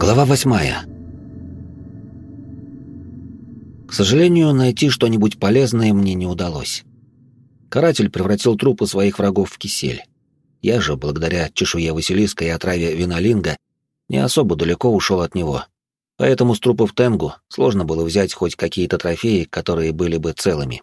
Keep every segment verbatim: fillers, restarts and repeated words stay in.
Глава восьмая. К сожалению, найти что-нибудь полезное мне не удалось. Каратель превратил трупы своих врагов в кисель. Я же, благодаря чешуе Василиска и отраве Винолинга, не особо далеко ушел от него. Поэтому с трупов Тенгу сложно было взять хоть какие-то трофеи, которые были бы целыми.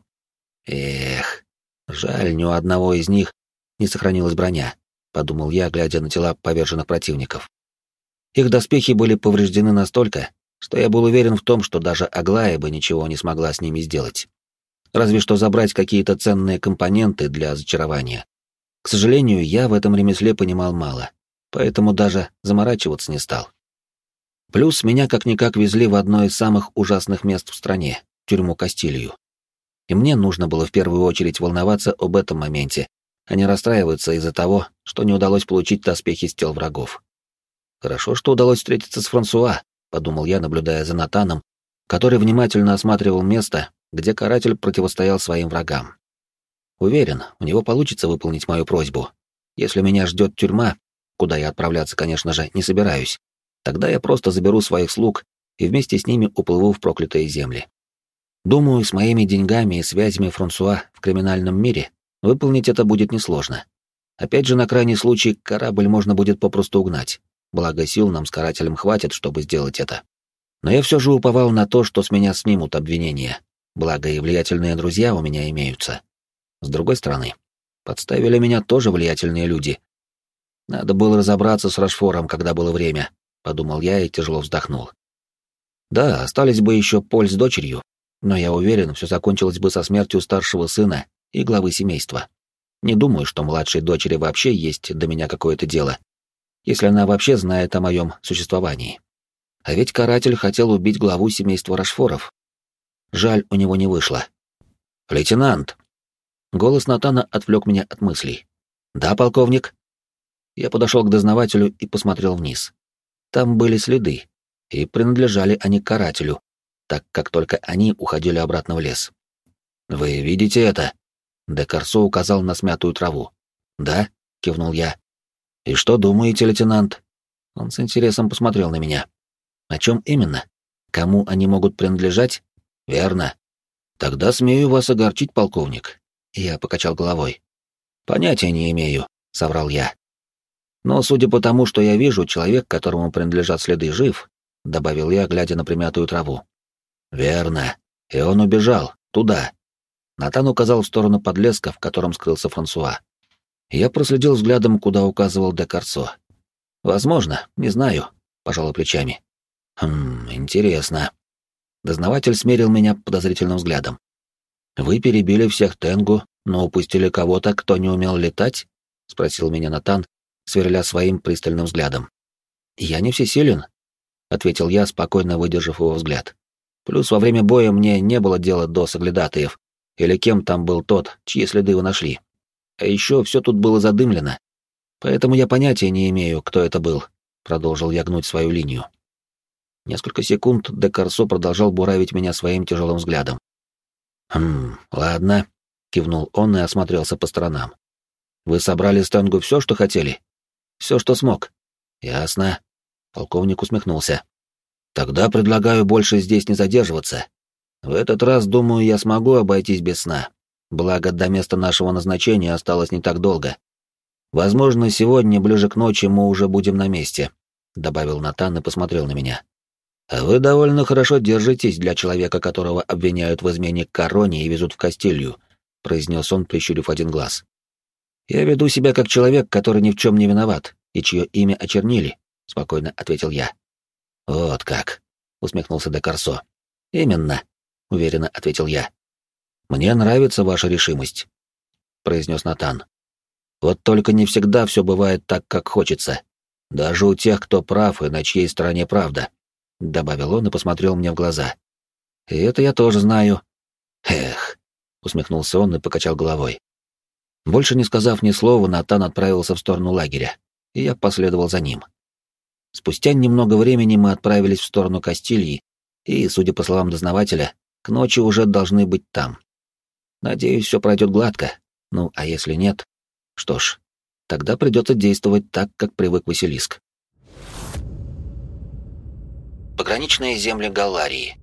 Эх, жаль, ни у одного из них не сохранилась броня, подумал я, глядя на тела поверженных противников. Их доспехи были повреждены настолько, что я был уверен в том, что даже Аглая бы ничего не смогла с ними сделать. Разве что забрать какие-то ценные компоненты для зачарования. К сожалению, я в этом ремесле понимал мало, поэтому даже заморачиваться не стал. Плюс меня как-никак везли в одно из самых ужасных мест в стране — тюрьму Кастилью. И мне нужно было в первую очередь волноваться об этом моменте, а не расстраиваться из-за того, что не удалось получить доспехи с тел врагов. Хорошо, что удалось встретиться с Франсуа, подумал я, наблюдая за Натаном, который внимательно осматривал место, где каратель противостоял своим врагам. Уверен, у него получится выполнить мою просьбу. Если меня ждет тюрьма, куда я отправляться, конечно же, не собираюсь, тогда я просто заберу своих слуг и вместе с ними уплыву в проклятые земли. Думаю, с моими деньгами и связями Франсуа в криминальном мире выполнить это будет несложно. Опять же, на крайний случай корабль можно будет попросту угнать. Благо сил нам с карателем хватит, чтобы сделать это. Но я все же уповал на то, что с меня снимут обвинения. Благо и влиятельные друзья у меня имеются. С другой стороны, подставили меня тоже влиятельные люди. Надо было разобраться с Рашфором, когда было время, подумал я и тяжело вздохнул. Да, остались бы еще Поль с дочерью, но я уверен, все закончилось бы со смертью старшего сына и главы семейства. Не думаю, что младшей дочери вообще есть до меня какое-то дело, если она вообще знает о моем существовании. А ведь каратель хотел убить главу семейства Рашфоров. Жаль, у него не вышло. «Лейтенант!» Голос Натана отвлек меня от мыслей. «Да, полковник?» Я подошел к дознавателю и посмотрел вниз. Там были следы, и принадлежали они карателю, так как только они уходили обратно в лес. «Вы видите это?» Де Корсо указал на смятую траву. «Да», — кивнул я. «И что думаете, лейтенант?» Он с интересом посмотрел на меня. «О чем именно? Кому они могут принадлежать?» «Верно. Тогда смею вас огорчить, полковник». Я покачал головой. «Понятия не имею», — соврал я. «Но судя по тому, что я вижу, человек, которому принадлежат следы, жив», — добавил я, глядя на примятую траву. «Верно. И он убежал. Туда». Натан указал в сторону подлеска, в котором скрылся Франсуа. Я проследил взглядом, куда указывал де Корсо. «Возможно, не знаю», — пожал плечами. «Хм, интересно». Дознаватель смерил меня подозрительным взглядом. «Вы перебили всех Тенгу, но упустили кого-то, кто не умел летать?» — спросил меня Натан, сверля своим пристальным взглядом. «Я не всесилен», — ответил я, спокойно выдержав его взгляд. «Плюс во время боя мне не было дела до соглядатаев, или кем там был тот, чьи следы вы нашли. А еще все тут было задымлено. Поэтому я понятия не имею, кто это был», — продолжил я гнуть свою линию. Несколько секунд де Корсо продолжал буравить меня своим тяжелым взглядом. «Хм, ладно», — кивнул он и осмотрелся по сторонам. «Вы собрали с Тенгу все, что хотели?» «Все, что смог». «Ясно». Полковник усмехнулся. «Тогда предлагаю больше здесь не задерживаться. В этот раз, думаю, я смогу обойтись без сна. Благо, до места нашего назначения осталось не так долго. Возможно, сегодня, ближе к ночи, мы уже будем на месте», — добавил Натан и посмотрел на меня. «А вы довольно хорошо держитесь для человека, которого обвиняют в измене к короне и везут в Кастилью», — произнес он, прищурив один глаз. «Я веду себя как человек, который ни в чем не виноват, и чье имя очернили», — спокойно ответил я. «Вот как», — усмехнулся де Корсо. «Именно», — уверенно ответил я. «Мне нравится ваша решимость», — произнес Натан. «Вот только не всегда все бывает так, как хочется. Даже у тех, кто прав и на чьей стороне правда», — добавил он и посмотрел мне в глаза. «И это я тоже знаю». «Эх», — усмехнулся он и покачал головой. Больше не сказав ни слова, Натан отправился в сторону лагеря, и я последовал за ним. Спустя немного времени мы отправились в сторону Кастильи, и, судя по словам дознавателя, к ночи уже должны быть там. Надеюсь, все пройдет гладко. Ну, а если нет, что ж, тогда придется действовать так, как привык Василиск. Пограничные земли Галларии.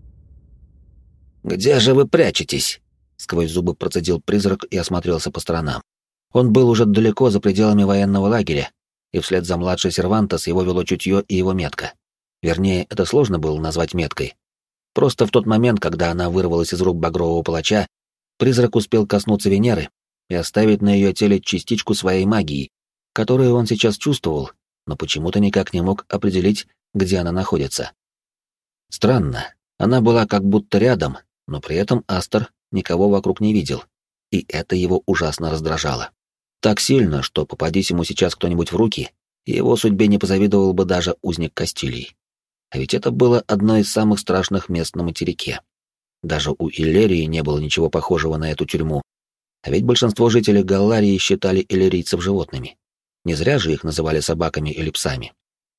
«Где же вы прячетесь?» — сквозь зубы процедил призрак и осмотрелся по сторонам. Он был уже далеко за пределами военного лагеря, и вслед за младшей Сервантес его вело чутье и его метка. Вернее, это сложно было назвать меткой. Просто в тот момент, когда она вырвалась из рук багрового палача, призрак успел коснуться Венеры и оставить на ее теле частичку своей магии, которую он сейчас чувствовал, но почему-то никак не мог определить, где она находится. Странно, она была как будто рядом, но при этом Астер никого вокруг не видел, и это его ужасно раздражало. Так сильно, что попадись ему сейчас кто-нибудь в руки, его судьбе не позавидовал бы даже узник Кастилии. А ведь это было одно из самых страшных мест на материке. Даже у Иллерии не было ничего похожего на эту тюрьму. А ведь большинство жителей Галларии считали иллирийцев животными. Не зря же их называли собаками или псами.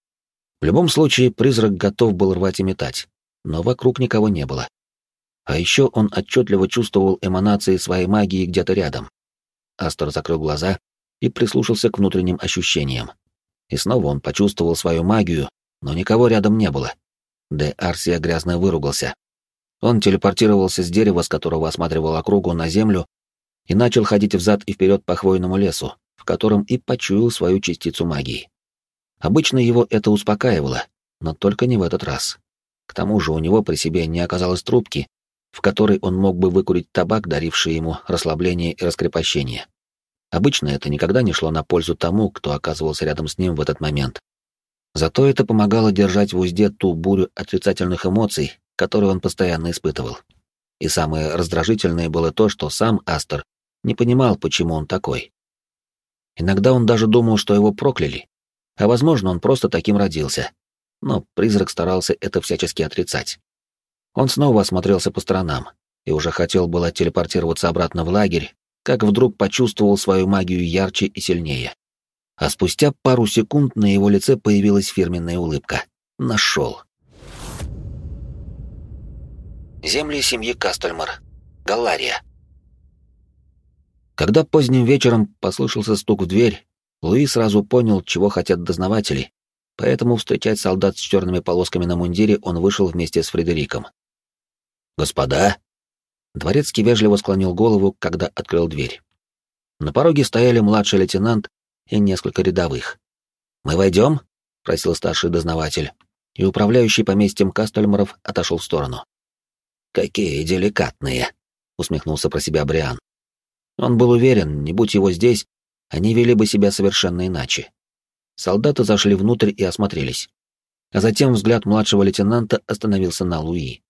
В любом случае, призрак готов был рвать и метать, но вокруг никого не было. А еще он отчетливо чувствовал эманации своей магии где-то рядом. Астер закрыл глаза и прислушался к внутренним ощущениям. И снова он почувствовал свою магию, но никого рядом не было. Де Арсия грязно выругался. Он телепортировался с дерева, с которого осматривал округу, на землю, и начал ходить взад и вперед по хвойному лесу, в котором и почуял свою частицу магии. Обычно его это успокаивало, но только не в этот раз. К тому же у него при себе не оказалось трубки, в которой он мог бы выкурить табак, даривший ему расслабление и раскрепощение. Обычно это никогда не шло на пользу тому, кто оказывался рядом с ним в этот момент. Зато это помогало держать в узде ту бурю отрицательных эмоций, которую он постоянно испытывал. И самое раздражительное было то, что сам Астер не понимал, почему он такой. Иногда он даже думал, что его прокляли, а возможно, он просто таким родился. Но призрак старался это всячески отрицать. Он снова осмотрелся по сторонам и уже хотел было телепортироваться обратно в лагерь, как вдруг почувствовал свою магию ярче и сильнее. А спустя пару секунд на его лице появилась фирменная улыбка. Нашел. Земли семьи Кастельмар. Галлария. Когда поздним вечером послышался стук в дверь, Луи сразу понял, чего хотят дознаватели, поэтому встречать солдат с черными полосками на мундире он вышел вместе с Фредериком. «Господа!» Дворецкий вежливо склонил голову, когда открыл дверь. На пороге стояли младший лейтенант и несколько рядовых. «Мы войдем?» — просил старший дознаватель, и управляющий поместьем Кастельмаров отошел в сторону. «Какие деликатные!» — усмехнулся про себя Бриан. Он был уверен, не будь его здесь, они вели бы себя совершенно иначе. Солдаты зашли внутрь и осмотрелись. А затем взгляд младшего лейтенанта остановился на Луи.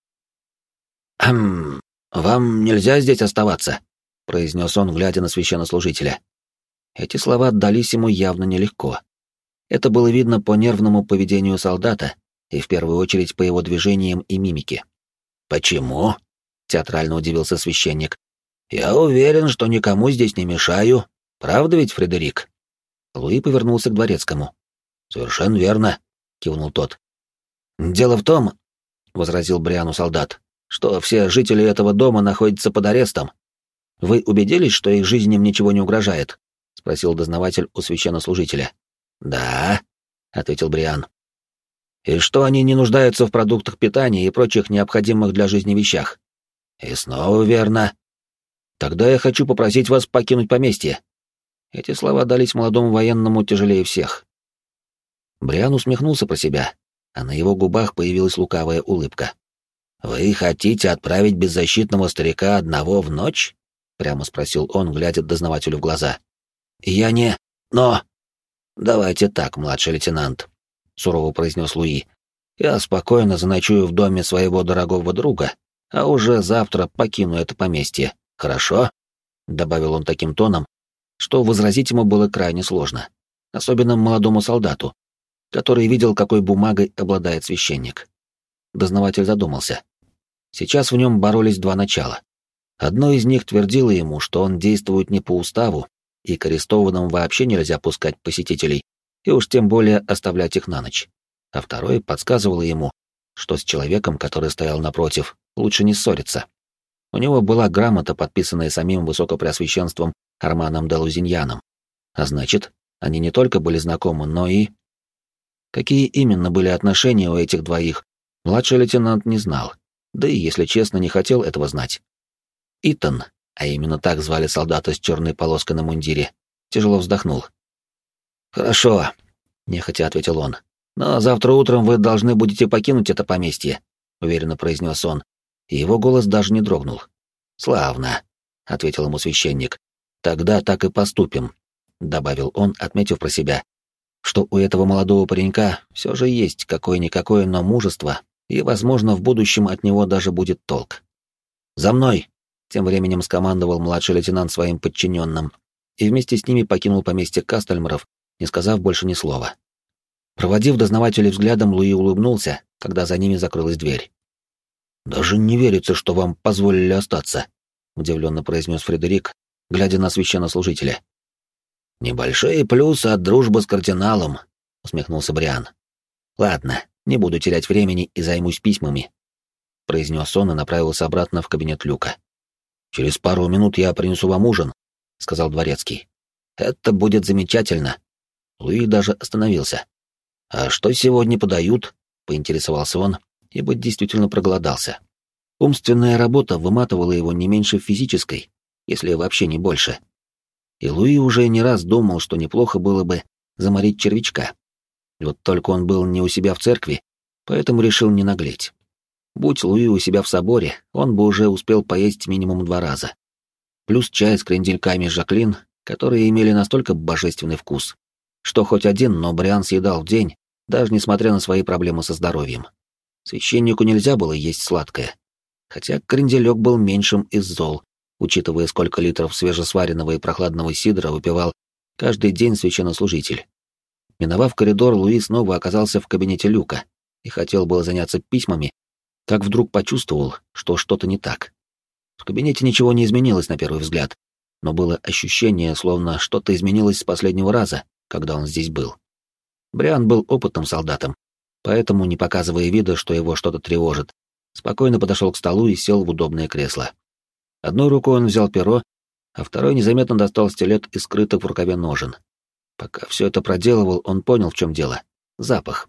«Хм, вам нельзя здесь оставаться», — произнес он, глядя на священнослужителя. Эти слова отдались ему явно нелегко. Это было видно по нервному поведению солдата и в первую очередь по его движениям и мимике. «Почему?» — театрально удивился священник. «Я уверен, что никому здесь не мешаю. Правда ведь, Фредерик?» Луи повернулся к дворецкому. «Совершенно верно», — кивнул тот. «Дело в том», — возразил Бриану солдат, «что все жители этого дома находятся под арестом. Вы убедились, что их жизням ничего не угрожает?» — спросил дознаватель у священнослужителя. «Да», — ответил Бриан. «И что они не нуждаются в продуктах питания и прочих необходимых для жизни вещах?» «И снова верно». «Тогда я хочу попросить вас покинуть поместье». Эти слова дались молодому военному тяжелее всех. Бриан усмехнулся про себя, а на его губах появилась лукавая улыбка. «Вы хотите отправить беззащитного старика одного в ночь?» — прямо спросил он, глядя дознавателю в глаза. «Я не... но...» «Давайте так, младший лейтенант», — сурово произнес Луи. «Я спокойно заночую в доме своего дорогого друга, а уже завтра покину это поместье. Хорошо?» — добавил он таким тоном, что возразить ему было крайне сложно, особенно молодому солдату, который видел, какой бумагой обладает священник. Дознаватель задумался. Сейчас в нем боролись два начала. Одно из них твердило ему, что он действует не по уставу, и к арестованным вообще нельзя пускать посетителей, и уж тем более оставлять их на ночь. А второе подсказывало ему, что с человеком, который стоял напротив, лучше не ссориться. У него была грамота, подписанная самим высокопреосвященством Арманом де Лузиньяном. А значит, они не только были знакомы, но и... Какие именно были отношения у этих двоих, Младший лейтенант не знал, да и, если честно, не хотел этого знать. Итан, а именно так звали солдата с черной полоской на мундире, тяжело вздохнул. «Хорошо», — нехотя ответил он. «Но завтра утром вы должны будете покинуть это поместье», — уверенно произнес он, и его голос даже не дрогнул. «Славно», — ответил ему священник. «Тогда так и поступим», — добавил он, отметив про себя, что у этого молодого паренька все же есть какое-никакое, но мужество, и, возможно, в будущем от него даже будет толк. «За мной!» — тем временем скомандовал младший лейтенант своим подчиненным, и вместе с ними покинул поместье Кастельмаров, не сказав больше ни слова. Проводив дознавателей взглядом, Луи улыбнулся, когда за ними закрылась дверь. «Даже не верится, что вам позволили остаться», — удивленно произнес Фредерик, глядя на священнослужителя. «Небольшие плюсы от дружбы с кардиналом», — усмехнулся Бриан. «Ладно, не буду терять времени и займусь письмами», — произнес он и направился обратно в кабинет Люка. «Через пару минут я принесу вам ужин», — сказал дворецкий. «Это будет замечательно». Луи даже остановился. «А что сегодня подают?» — поинтересовался он, ибо действительно проголодался. Умственная работа выматывала его не меньше физической, если вообще не больше. И Луи уже не раз думал, что неплохо было бы заморить червячка. Вот только он был не у себя в церкви, поэтому решил не наглеть. Будь Луи у себя в соборе, он бы уже успел поесть минимум два раза. Плюс чай с крендельками Жаклин, которые имели настолько божественный вкус, что хоть один, но Бриан съедал в день, даже несмотря на свои проблемы со здоровьем. Священнику нельзя было есть сладкое, хотя кренделек был меньшим из зол, учитывая, сколько литров свежесваренного и прохладного сидра выпивал каждый день священнослужитель. Миновав коридор, Луи снова оказался в кабинете Люка и хотел было заняться письмами, как вдруг почувствовал, что что-то не так. В кабинете ничего не изменилось на первый взгляд, но было ощущение, словно что-то изменилось с последнего раза, когда он здесь был. Бриан был опытным солдатом, поэтому, не показывая вида, что его что-то тревожит, спокойно подошел к столу и сел в удобное кресло. Одной рукой он взял перо, а второй незаметно достал стилет из скрытых в рукаве ножен. Пока все это проделывал, он понял, в чем дело. Запах.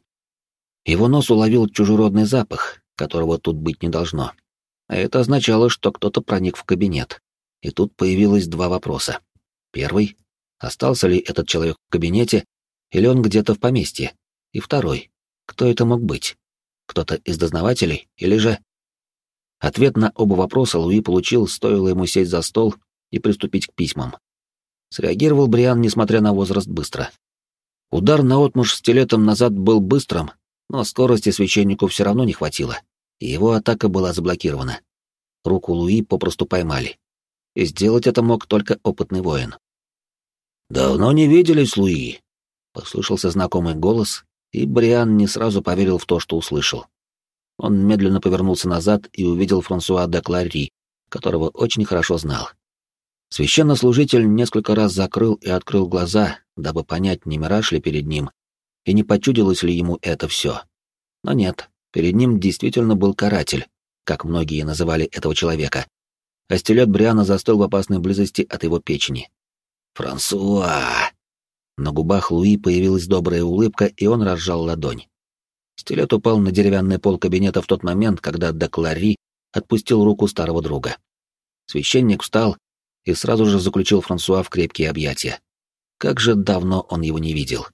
Его нос уловил чужеродный запах, которого тут быть не должно. А это означало, что кто-то проник в кабинет. И тут появилось два вопроса. Первый — остался ли этот человек в кабинете, или он где-то в поместье? И второй — кто это мог быть? Кто-то из дознавателей, или же... Ответ на оба вопроса Луи получил, стоило ему сесть за стол и приступить к письмам. Среагировал Бриан, несмотря на возраст, быстро. Удар наотмашь стилетом назад был быстрым, но скорости священнику все равно не хватило, и его атака была заблокирована. Руку Луи попросту поймали. И сделать это мог только опытный воин. «Давно не виделись, Луи», — послышался знакомый голос, и Бриан не сразу поверил в то, что услышал. Он медленно повернулся назад и увидел Франсуа де Клари, которого очень хорошо знал. Священнослужитель несколько раз закрыл и открыл глаза, дабы понять, не мираж ли перед ним, и не почудилось ли ему это все. Но нет, перед ним действительно был каратель, как многие называли этого человека. А стилет Бриана застыл в опасной близости от его печени. «Франсуа!» На губах Луи появилась добрая улыбка, и он разжал ладонь. Стилет упал на деревянный пол кабинета в тот момент, когда де Клари отпустил руку старого друга. Священник встал и сразу же заключил Франсуа в крепкие объятия. Как же давно он его не видел.